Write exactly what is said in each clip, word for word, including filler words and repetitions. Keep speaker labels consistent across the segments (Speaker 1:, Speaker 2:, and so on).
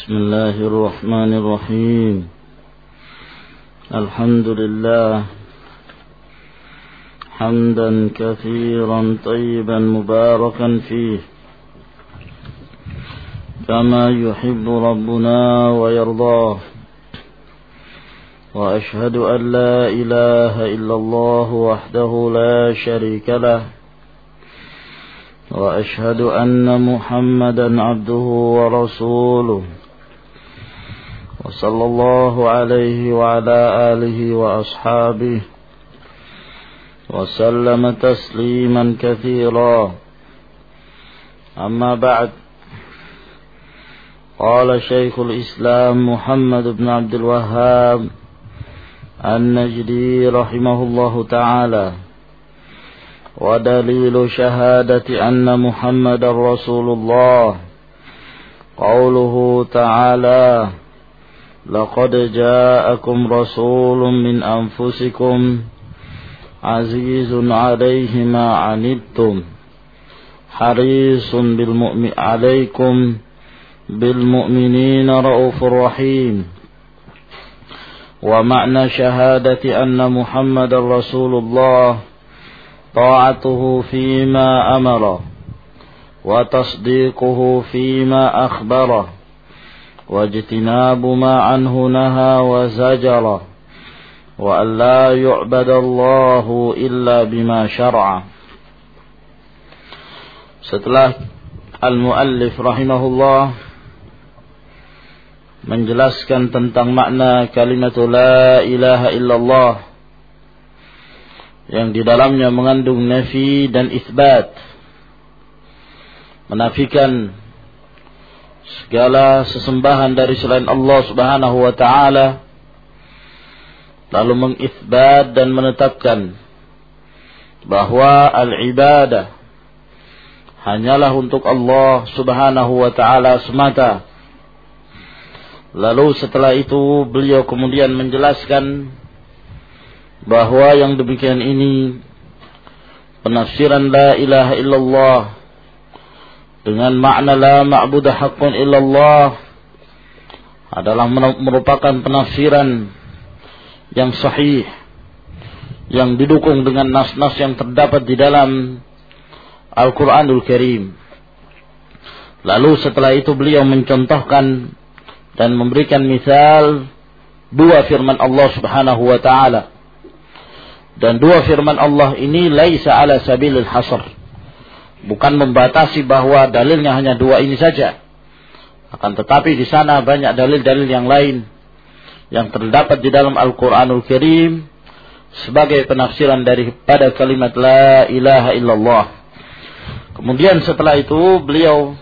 Speaker 1: بسم الله الرحمن الرحيم الحمد لله حمدا كثيرا طيبا مباركا فيه كما يحب ربنا ويرضاه وأشهد أن لا إله إلا الله وحده لا شريك له وأشهد أن محمدا عبده ورسوله وصلى الله عليه وعلى آله وأصحابه وسلم تسليما كثيرا أما بعد قال شيخ الإسلام محمد بن عبد الوهاب النجدي رحمه الله تعالى ودليل شهادة أن محمد رسول الله قوله تعالى لقد جاءكم رسول من أنفسكم عزيز عليه ما عنتم حريص بالمؤمن عليكم بالمؤمنين رؤوف رحيم ومعنى شهادة أن محمد رسول الله طاعته فيما أمر وتصديقه فيما أخبر واجتناب ما عنه نهى وزجر وأن لا يعبد الله إلا بما شرع. Setelah al-muallif rahimahullah menjelaskan tentang makna kalimat la ilaha illallah yang di dalamnya mengandung nafi dan isbat, menafikan segala sesembahan dari selain Allah Subhanahu wa taala, lalu mengisbat dan menetapkan bahwa al-ibadah hanyalah untuk Allah Subhanahu wa taala semata. Lalu setelah itu beliau kemudian menjelaskan bahwa yang demikian ini penafsiran la ilaha illallah dengan makna la ma'budah haqqun illallah adalah merupakan penafsiran yang sahih, yang didukung dengan nas-nas yang terdapat di dalam Al-Quranul Karim. Lalu setelah itu beliau mencontohkan dan memberikan misal dua firman Allah Subhanahu wa ta'ala. Dan dua firman Allah ini laisa ala sabilil hasr, bukan membatasi bahwa dalilnya hanya dua ini saja. Akan tetapi di sana banyak dalil-dalil yang lain yang terdapat di dalam Al-Quranul Karim sebagai penafsiran daripada kalimat la ilaha illallah. Kemudian setelah itu beliau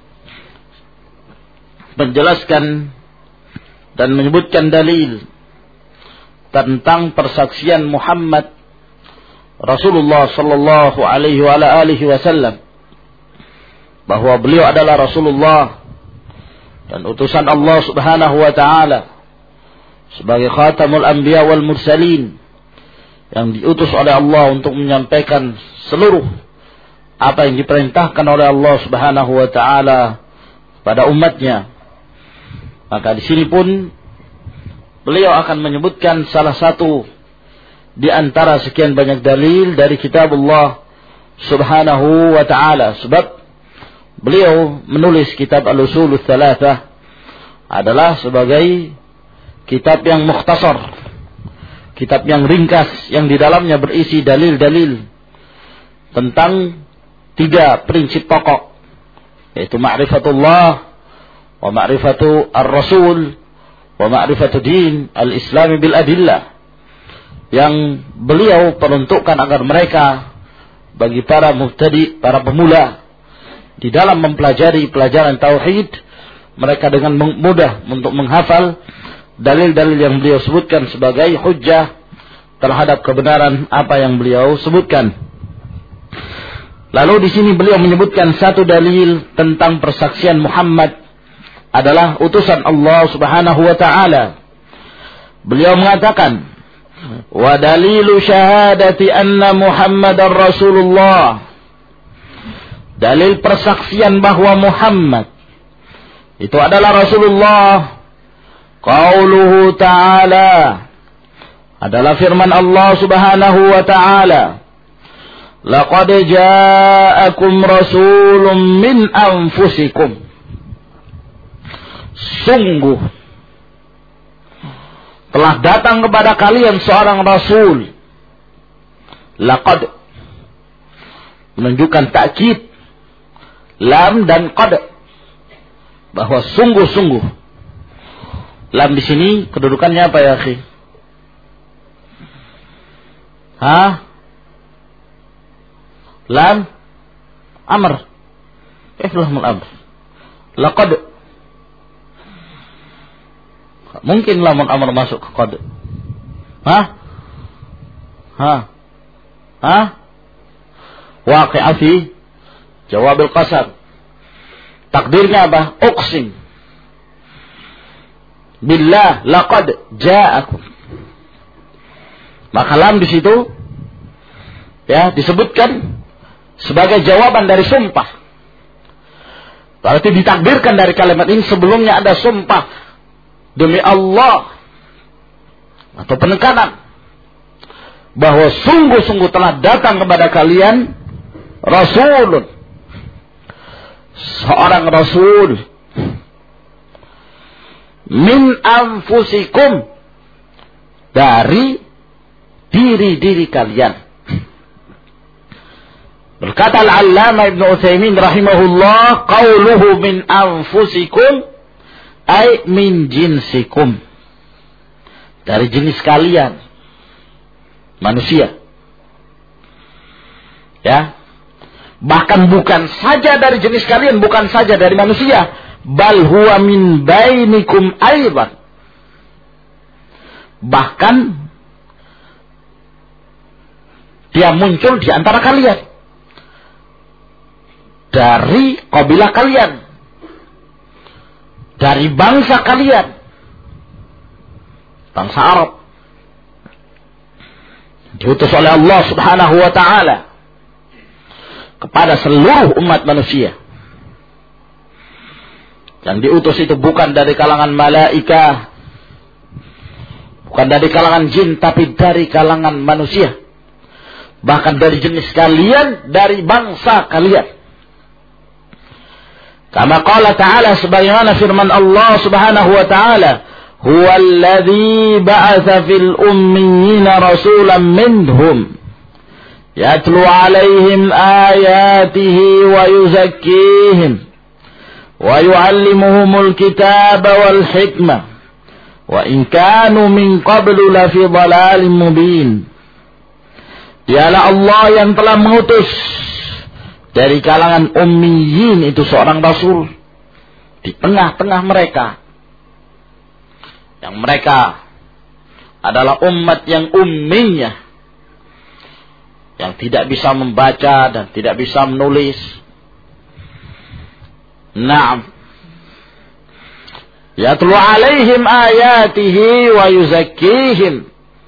Speaker 1: menjelaskan dan menyebutkan dalil tentang persaksian Muhammad Rasulullah sallallahu alaihi wa alihi wasallam bahwa beliau adalah Rasulullah dan utusan Allah Subhanahu wa taala sebagai khatamul anbiya wal mursalin yang diutus oleh Allah untuk menyampaikan seluruh apa yang diperintahkan oleh Allah Subhanahu wa taala pada umatnya. Maka di sini pun beliau akan menyebutkan salah satu di antara sekian banyak dalil dari kitab Allah Subhanahu wa ta'ala. Sebab beliau menulis kitab Al-Usulul Thalathah adalah sebagai kitab yang mukhtasar, kitab yang ringkas, yang di dalamnya berisi dalil-dalil tentang tiga prinsip pokok, yaitu ma'rifatullah wa ma'rifatu ar-rasul wa ma'rifatu din al-islami bil adillah, yang beliau peruntukkan agar mereka, bagi para mubtadi, para pemula di dalam mempelajari pelajaran tauhid, mereka dengan mudah untuk menghafal dalil-dalil yang beliau sebutkan sebagai hujjah terhadap kebenaran apa yang beliau sebutkan. Lalu di sini beliau menyebutkan satu dalil tentang persaksian Muhammad adalah utusan Allah Subhanahu wa ta'ala. Beliau mengatakan, wa dalilu syahadati anna Muhammadar Rasulullah, dalil persaksian bahwa Muhammad Itu adalah Rasulullah. Qauluhu ta'ala, adalah firman Allah subhanahu wa ta'ala. Laqad ja'akum rasulun min anfusikum. Sungguh telah datang kepada kalian seorang rasul. Laqad menunjukkan takkid, lam dan qad, bahwa sungguh-sungguh. Lam di sini kedudukannya apa ya, akhi? Hah? Lam amr. Kaifa lamul amr? Laqad. Mungkin lamun amr masuk ke qad. Hah? Hah? Hah? Waqi'a fi jawab al-qasam. Takdirnya apa? Uqsim billah laqad ja'akum. Maka lam di situ ya disebutkan sebagai jawaban dari sumpah. Berarti ditakdirkan dari kalimat ini sebelumnya ada sumpah demi Allah atau penekanan bahwa sungguh-sungguh telah datang kepada kalian rasulun, seorang rasul, min anfusikum, dari diri-diri kalian. Berkata Al-Allamah Ibnu Utsaimin rahimahullah, qauluhu min anfusikum ay min jinsikum, dari jenis kalian manusia. Ya. Bahkan bukan saja dari jenis kalian, bukan saja dari manusia, bal huwa min bainikum aidan. Bahkan dia muncul di antara kalian, dari kabilah kalian, dari bangsa kalian, bangsa Arab. Diutus oleh Allah subhanahu wa ta'ala kepada seluruh umat manusia. Yang diutus itu bukan dari kalangan malaika, bukan dari kalangan jin, tapi dari kalangan manusia. Bahkan dari jenis kalian, dari bangsa kalian. Kama qala ta'ala, sebagaimana firman Allah subhanahu wa ta'ala, huwa alladhi ba'atha fil ummiyina rasulan minhum yatlu alaihim ayatihi wa yuzakkihim wa yu'allimuhumul kitaba wal hikmah wa in kanu min qablu lafi dhalalin mubin. Dialah Allah yang telah mengutus dari kalangan ummiyin itu seorang rasul di tengah-tengah mereka, yang mereka adalah umat yang ummiyah, yang tidak bisa membaca dan tidak bisa menulis. Naam. Yatlu alaihim ayatihi wa yuzakkihim.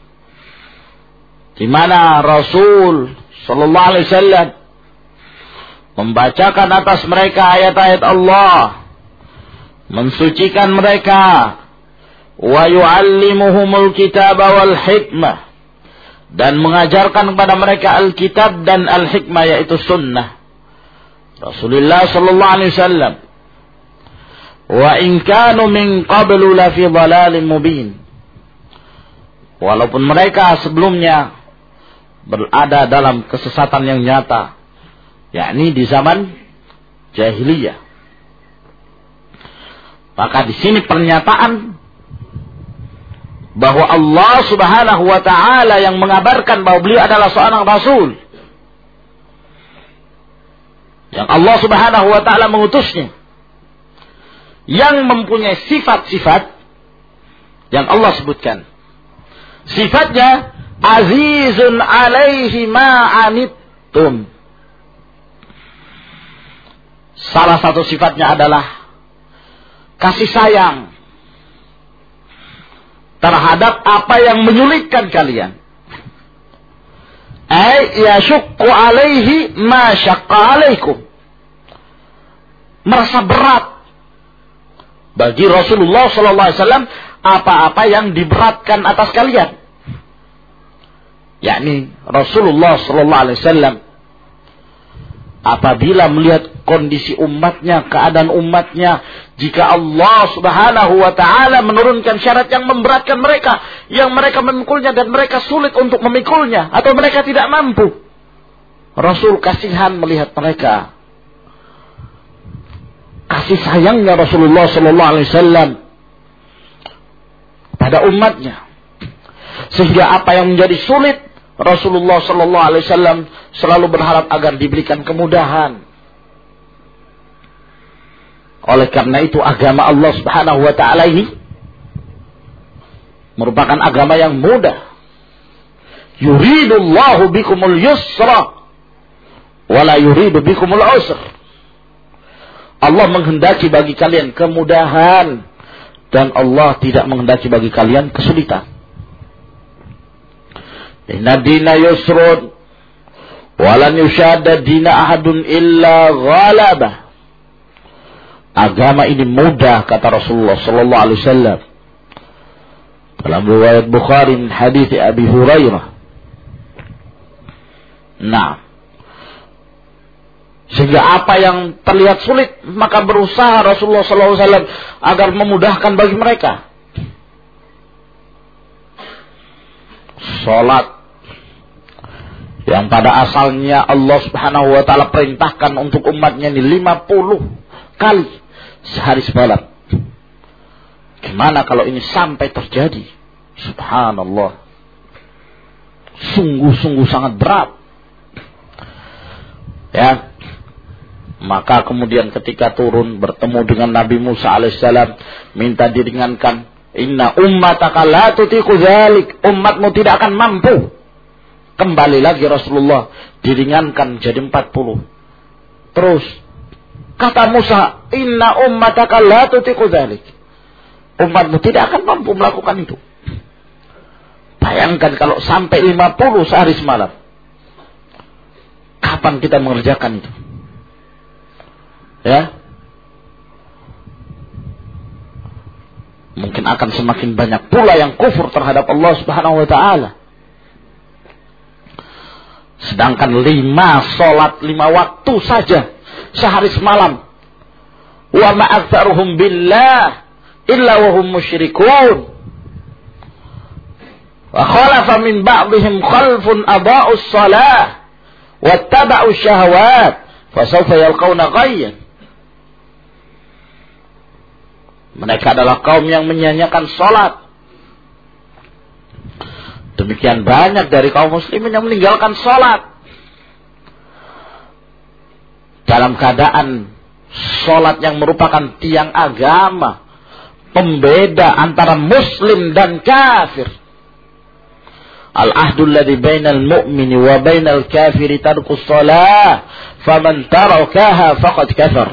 Speaker 1: Di mana Rasul sallallahu alaihi wasallam membacakan atas mereka ayat-ayat Allah, mensucikan mereka, wa yu'allimuhumul kitaba wal hikmah, dan mengajarkan kepada mereka Alkitab dan Al-Hikmah, yaitu sunnah Rasulullah sallallahu alaihi wasallam. Wa in kanu min qablu la fi dhalalin mubin. Walaupun mereka sebelumnya berada dalam kesesatan yang nyata, yakni di zaman jahiliyah. Maka di sini pernyataan bahwa Allah subhanahu wa ta'ala yang mengabarkan bahwa beliau adalah seorang rasul, yang Allah subhanahu wa ta'ala mengutusnya, yang mempunyai sifat-sifat yang Allah sebutkan. Sifatnya azizun alaihi ma'anittum. Salah satu sifatnya adalah kasih sayang terhadap apa yang menyulitkan kalian. Ay yashukku alaihi ma syaqqa alaikum. Merasa berat bagi Rasulullah sallallahu alaihi wasallam apa-apa yang diberatkan atas kalian. Yakni Rasulullah sallallahu alaihi wasallam apabila melihat kondisi umatnya, keadaan umatnya, jika Allah Subhanahu wa taala menurunkan syarat yang memberatkan mereka, yang mereka memikulnya dan mereka sulit untuk memikulnya atau mereka tidak mampu, Rasul kasihan melihat mereka. Kasih sayangnya Rasulullah sallallahu alaihi wasallam pada umatnya, sehingga apa yang menjadi sulit Rasulullah sallallahu alaihi wasallam selalu berharap agar diberikan kemudahan. Oleh karena itu agama Allah Subhanahu wa taala ini merupakan agama yang mudah. Yuridullahu bikumul yusra wala yuridu bikumul usra. Allah menghendaki bagi kalian kemudahan dan Allah tidak menghendaki bagi kalian kesulitan. Inna dina yusrun walan yushadda dina ahadun illa ghalabah. Agama ini mudah, kata Rasulullah sallallahu alaihi wasallam dalam riwayat Bukhari min hadits Abi Hurairah. Nah, sehingga apa yang terlihat sulit maka berusaha Rasulullah sallallahu alaihi wasallam agar memudahkan bagi mereka. Salat yang pada asalnya Allah Subhanahu wa taala perintahkan untuk umatnya ini lima puluh kali sehari semalam. Gimana kalau ini sampai terjadi? Subhanallah. Sungguh-sungguh sangat berat. Ya. Maka kemudian ketika turun bertemu dengan Nabi Musa alaihissalam, minta diringankan. Inna ummataka la tutiqu dzalik. Umatmu tidak akan mampu. Kembali lagi Rasulullah, diringankan jadi empat puluh. Terus kata Musa, inna ummataka la tutiqu dzalik. Umatmu tidak akan mampu melakukan itu. Bayangkan kalau sampai lima puluh sehari semalam. Kapan kita mengerjakan itu? Ya, mungkin akan semakin banyak pula yang kufur terhadap Allah Subhanahu wa taala. Sedangkan lima solat lima waktu saja sehari semalam, wa ma aktsaruhum billah illa wa hum musyrikun. Wa khalafa min ba'dihim khalfun adaa'us shalah wattaba'us syahawat fasawfa yalqawna ghayyan. Mereka adalah kaum yang menyanyiakan sholat. Demikian banyak dari kaum muslimin yang meninggalkan sholat. Dalam keadaan sholat yang merupakan tiang agama, pembeda antara muslim dan kafir. Al-ahdul ladzi bainal mu'mini wa bainal kafiri tarkus shalah, faman tarakaha faqad kafar.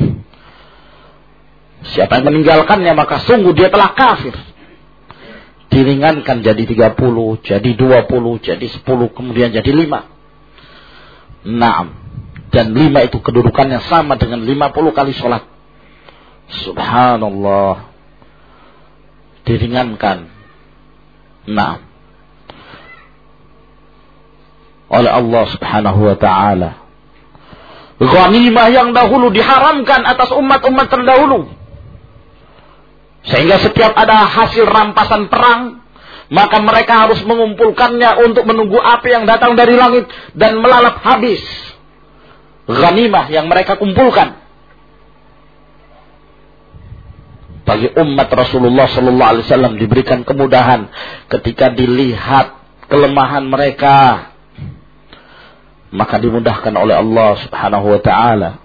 Speaker 1: Siapa yang meninggalkannya maka sungguh dia telah kafir. Diringankan jadi tiga puluh, jadi dua puluh, jadi sepuluh, kemudian jadi lima. Naam. Dan lima itu kedudukannya sama dengan lima puluh kali sholat. Subhanallah. Diringankan. Naam. Oleh Allah Subhanahu wa ta'ala. Ghanimah yang dahulu diharamkan atas umat-umat terdahulu. Sehingga setiap ada hasil rampasan perang, maka mereka harus mengumpulkannya untuk menunggu api yang datang dari langit dan melalap habis ghanimah yang mereka kumpulkan. Bagi umat Rasulullah sallallahu alaihi wasallam diberikan kemudahan ketika dilihat kelemahan mereka, maka dimudahkan oleh Allah Subhanahu wa taala.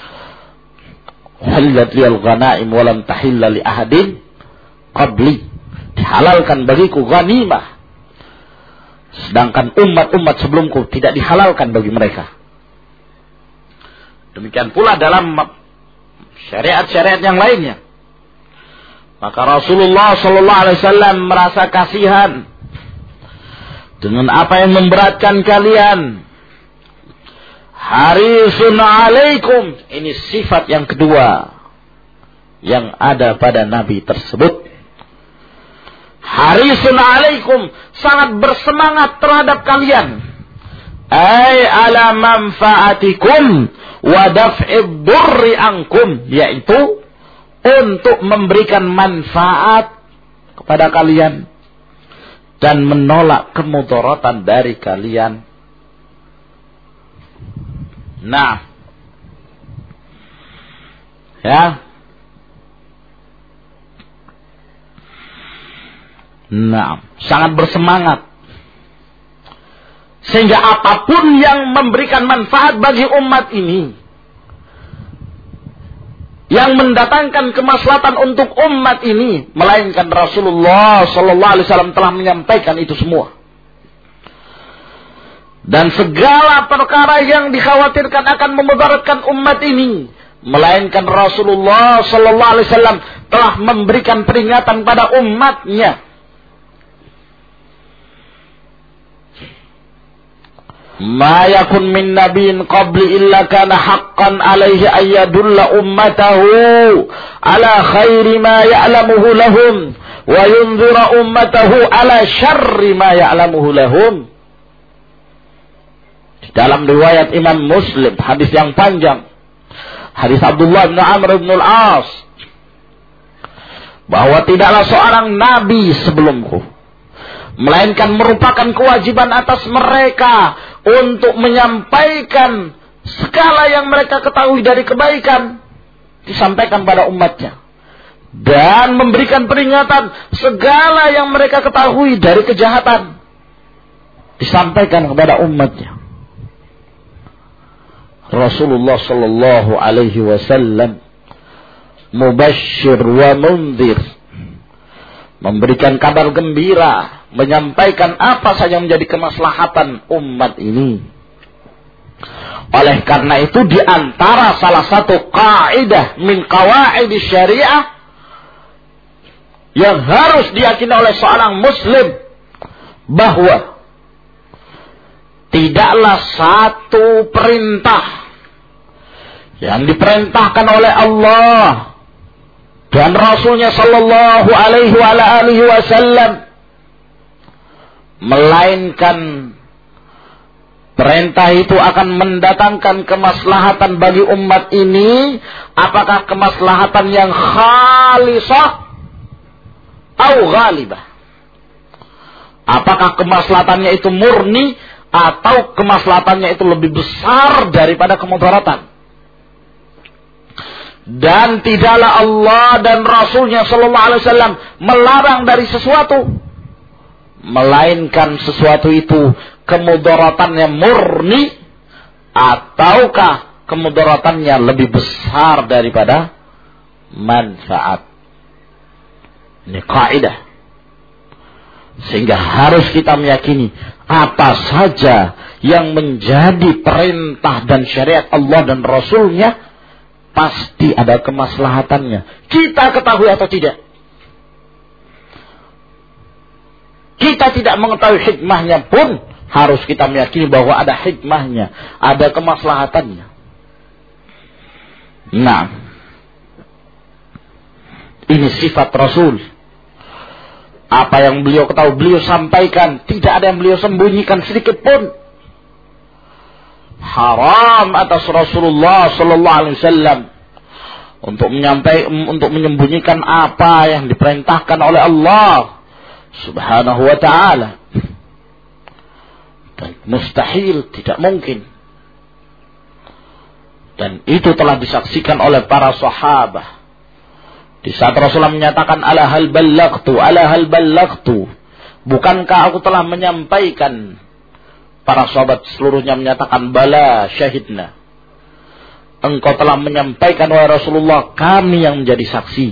Speaker 1: Halat liyal ghanaim walam tahilla li ahadin qabli. Dihalalkan bagiku ghanimah, sedangkan umat-umat sebelumku tidak dihalalkan bagi mereka. Demikian pula dalam syariat-syariat yang lainnya. Maka Rasulullah sallallahu alaihi wasallam merasa kasihan dengan apa yang memberatkan kalian. Harisun alaikum. Ini sifat yang kedua. yang ada pada Nabi tersebut. Harisun alaikum, sangat bersemangat terhadap kalian. Ay ala manfaatikum wa daf'id durri ankum, yaitu untuk memberikan manfaat kepada kalian dan menolak kemudaratan dari kalian. Nah, ya, nah, sangat bersemangat sehingga apapun yang memberikan manfaat bagi umat ini, yang mendatangkan kemaslahatan untuk umat ini, melainkan Rasulullah Sallallahu Alaihi Wasallam telah menyampaikan itu semua. Dan segala perkara yang dikhawatirkan akan memudaratkan umat ini, melainkan Rasulullah Sallallahu Alaihi Wasallam telah memberikan peringatan pada umatnya. Ma yakun min nabiyyin qabli illa kana haqqan alaihi ayyadulla ummatahu ala khairi ma ya'lamuhu lahum wa yunzira ummatahu ala syarri ma ya'lamuhu lahum. Di dalam riwayat Imam Muslim, hadis yang panjang, hadis Abdullah bin Amr bin al-As, bahwa tidaklah seorang nabi sebelumku, melainkan merupakan kewajiban atas mereka untuk menyampaikan segala yang mereka ketahui dari kebaikan, disampaikan pada umatnya, dan memberikan peringatan segala yang mereka ketahui dari kejahatan, disampaikan kepada umatnya. Rasulullah Sallallahu Alaihi Wasallam mubashshir wa munzir, memberikan kabar gembira, menyampaikan apa saja yang menjadi kemaslahatan umat ini. Oleh karena itu, di antara salah satu kaidah min qawaid syariah yang harus diyakini oleh seorang muslim, bahwa tidaklah satu perintah yang diperintahkan oleh Allah dan Rasulnya Sallallahu Alaihi Wasallam, melainkan perintah itu akan mendatangkan kemaslahatan bagi umat ini. Apakah kemaslahatan yang khalisah atau ghalibah? Apakah kemaslahatannya itu murni atau kemaslahatannya itu lebih besar daripada kemudaratan? Dan tidaklah Allah dan Rasulnya Sallallahu Alaihi Wasallam melarang dari sesuatu, melainkan sesuatu itu kemudaratannya murni ataukah kemudaratannya lebih besar daripada manfaat. Ini kaidah. Sehingga harus kita meyakini apa saja yang menjadi perintah dan syariat Allah dan Rasulnya pasti ada kemaslahatannya. Kita ketahui atau tidak. Kita tidak mengetahui hikmahnya pun harus kita meyakini bahwa ada hikmahnya, ada kemaslahatannya. Nah, ini sifat Rasul. Apa yang beliau ketahui, beliau sampaikan. Tidak ada yang beliau sembunyikan sedikit pun. Haram atas Rasulullah Sallallahu Alaihi Wasallam untuk menyampaikan, untuk menyembunyikan apa yang diperintahkan oleh Allah Subhanahu wa ta'ala. Dan mustahil, tidak mungkin. Dan itu telah disaksikan oleh para sahabat. Di saat Rasulullah menyatakan, ala hal ballagtu, ala hal ballagtu, bukankah aku telah menyampaikan? Para sahabat seluruhnya menyatakan, bala syahidna. Engkau telah menyampaikan wahai Rasulullah, kami yang menjadi saksi.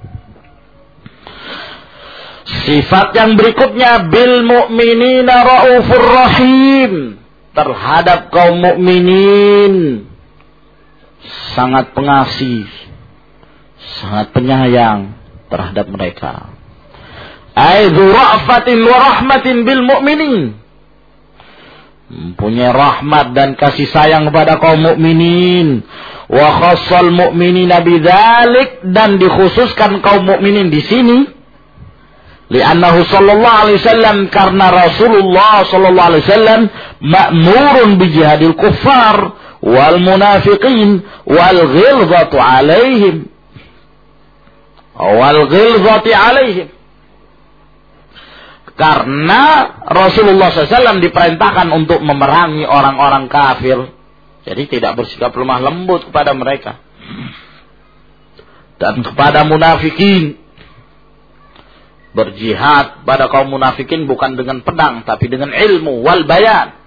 Speaker 1: Sifat yang berikutnya, bil mu'minina raufur rahim, terhadap kaum mukminin sangat pengasih, sangat penyayang terhadap mereka. Aidzu ra'fatin wa rahmatin bil mu'minin, mempunyai rahmat dan kasih sayang kepada kaum mukminin. Wa khassal mu'minina bidzalik, dan dikhususkan kaum mukminin di sini. Li'annahu sallallahu alaihi wasallam, karena Rasulullah sallallahu alaihi wasallam ma'murun bi jihadil kuffar wal munafiqin wal ghilzati alaihim. Wal ghilzati alaihim. Karena Rasulullah sallallahu alaihi wasallam diperintahkan untuk memerangi orang-orang kafir. Jadi tidak bersikap lemah lembut kepada mereka. Dan kepada munafikin. Berjihad pada kaum munafikin bukan dengan pedang, tapi dengan ilmu wal bayan.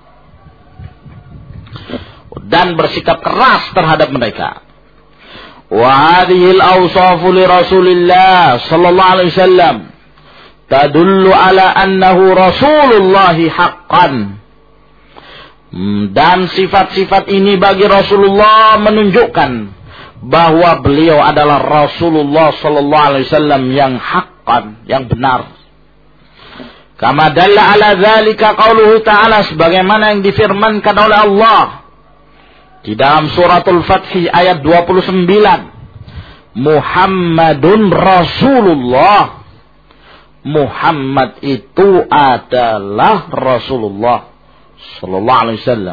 Speaker 1: Dan bersikap keras terhadap mereka. Wa hadhihi al-awsafu li Rasulillah sallallahu alaihi wasallam tadullu ala annahu Rasulullah haqqan. Dan sifat-sifat ini bagi Rasulullah menunjukkan bahwa beliau adalah Rasulullah sallallahu alaihi wasallam yang haqqan, yang benar. Kama dalla ala dzalika qauluhu ta'ala, sebagaimana yang difirmankan oleh Allah di dalam suratul Fath ayat dua puluh sembilan. Muhammadun Rasulullah. Muhammad itu adalah Rasulullah sallallahu alaihi wasallam.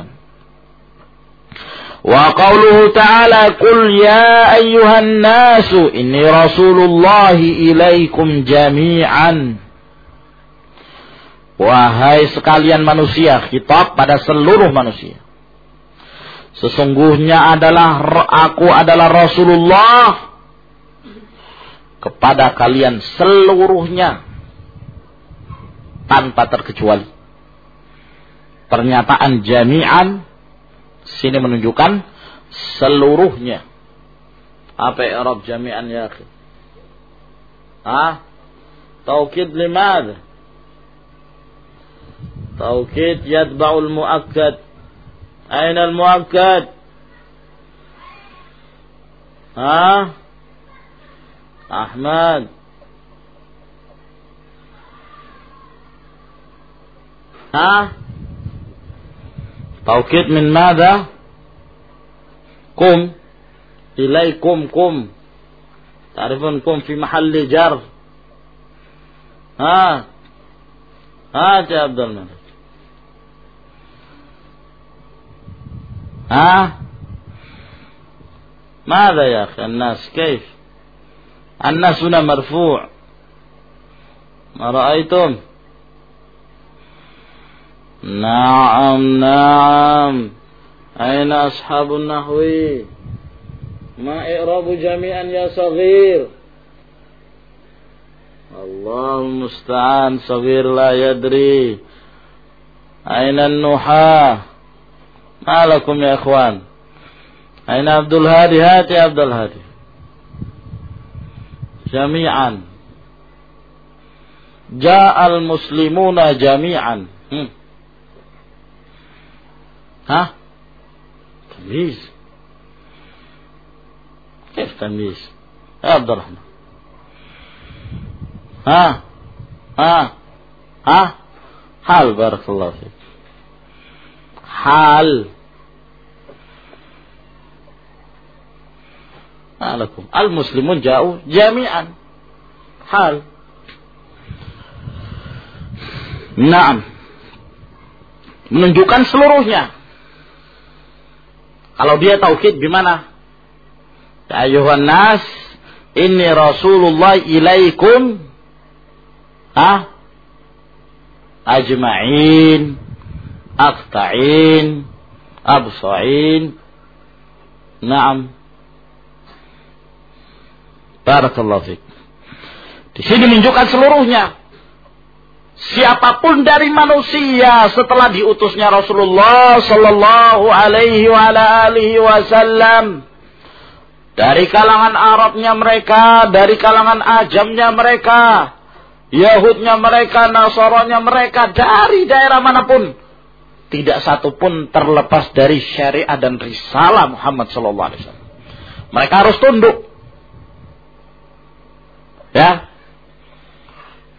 Speaker 1: Wa qauluhu ta'ala, qul ya ayyuhan nasu inni rasulullahi ilaikum jami'an. Wahai sekalian manusia, khitab pada seluruh manusia. Sesungguhnya adalah aku adalah Rasulullah kepada kalian seluruhnya tanpa terkecuali. Pernyataan jami'an sini menunjukkan seluruhnya. Apa i'rab jami'an ya akhi? Ah? Taukid limadha? Taukid yatba'ul mu'akkad. Aina al-mu'akkad? Ha? Ahmad. Ha? Taukid min madha? Kum. Ilaikum kum. Ta'rifun kum fi mahalli jar. Ha? Ha, ya Abdul Malik. ها ماذا يا أخي الناس كيف الناس هنا مرفوع ما رأيتم نعم نعم أين أصحاب النحو ما إعراب جميعا يا صغير الله المستعان صغير لا يدري أين النحاة ما لكم يا إخوان أين عبد الهادي هات يا عبد الهادي جميعا جاء المسلمون جميعا هم. ها تمييز كيف تمييز يا عبد الرحمن ها ها ها حال بارك الله فيك حال ما لكم المسلمون جاءوا جميعا حال Naam, menunjukkan seluruhnya. Kalau dia taukid gimana? Ya ayuhan nas inni rasulullah ilaikum ha ajma'in aqta'in absa'in. Naam. Barakallahu fiik. Di sini menunjukkan seluruhnya. Siapapun dari manusia setelah diutusnya Rasulullah sallallahu alaihi wa ala alihi wasallam, dari kalangan Arabnya mereka, dari kalangan Ajamnya mereka, Yahudnya mereka, Nasaranya mereka, dari daerah manapun, tidak satu pun terlepas dari syariat dan risalah Muhammad sallallahu alaihi wasallam. Mereka harus tunduk. Ya.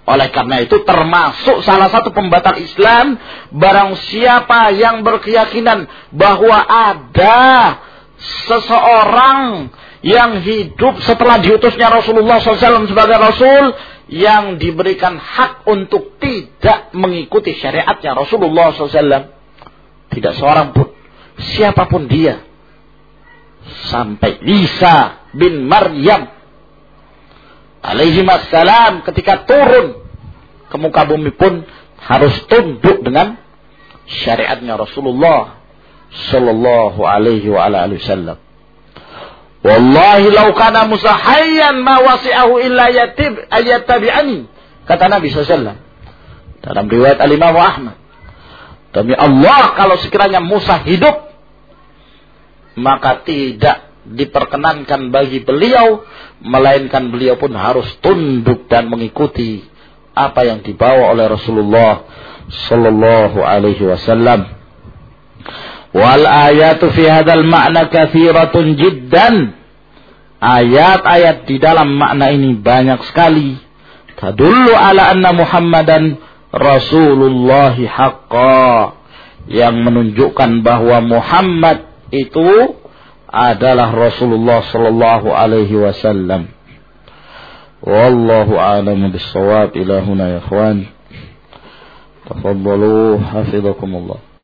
Speaker 1: Oleh karena itu termasuk salah satu pembatal Islam barang siapa yang berkeyakinan bahwa ada seseorang yang hidup setelah diutusnya Rasulullah shallallahu alaihi wasallam sebagai Rasul yang diberikan hak untuk tidak mengikuti syariatnya Rasulullah shallallahu alaihi wasallam. Tidak seorang pun, siapapun dia, sampai Isa bin Maryam alaihi wassalam ketika turun ke muka bumi pun harus tunduk dengan syariatnya Rasulullah sallallahu alaihi wa ala alihi wasallam. Wallahi law kana Musa hayyan ma wasi'ahu illa yatib ayattabi'ani, kata Nabi sallallahu alaihi wasallam dalam riwayat Al-Imam Ahmad. Demi Allah, kalau sekiranya Musa hidup, maka tidak diperkenankan bagi beliau, melainkan beliau pun harus tunduk dan mengikuti apa yang dibawa oleh Rasulullah sallallahu alaihi wasallam. Wal ayatu fi hadzal ma'na katsiratun jiddan. Ayat-ayat di dalam makna ini banyak sekali. Tadullu ala anna Muhammadan Rasulullah haqqan, yang menunjukkan bahwa Muhammad itu adalah Rasulullah sallallahu alaihi wasallam. Wallahu a'lam bis-shawab. Ila huna ya ikhwan. Tafaddalu hafizakumullah.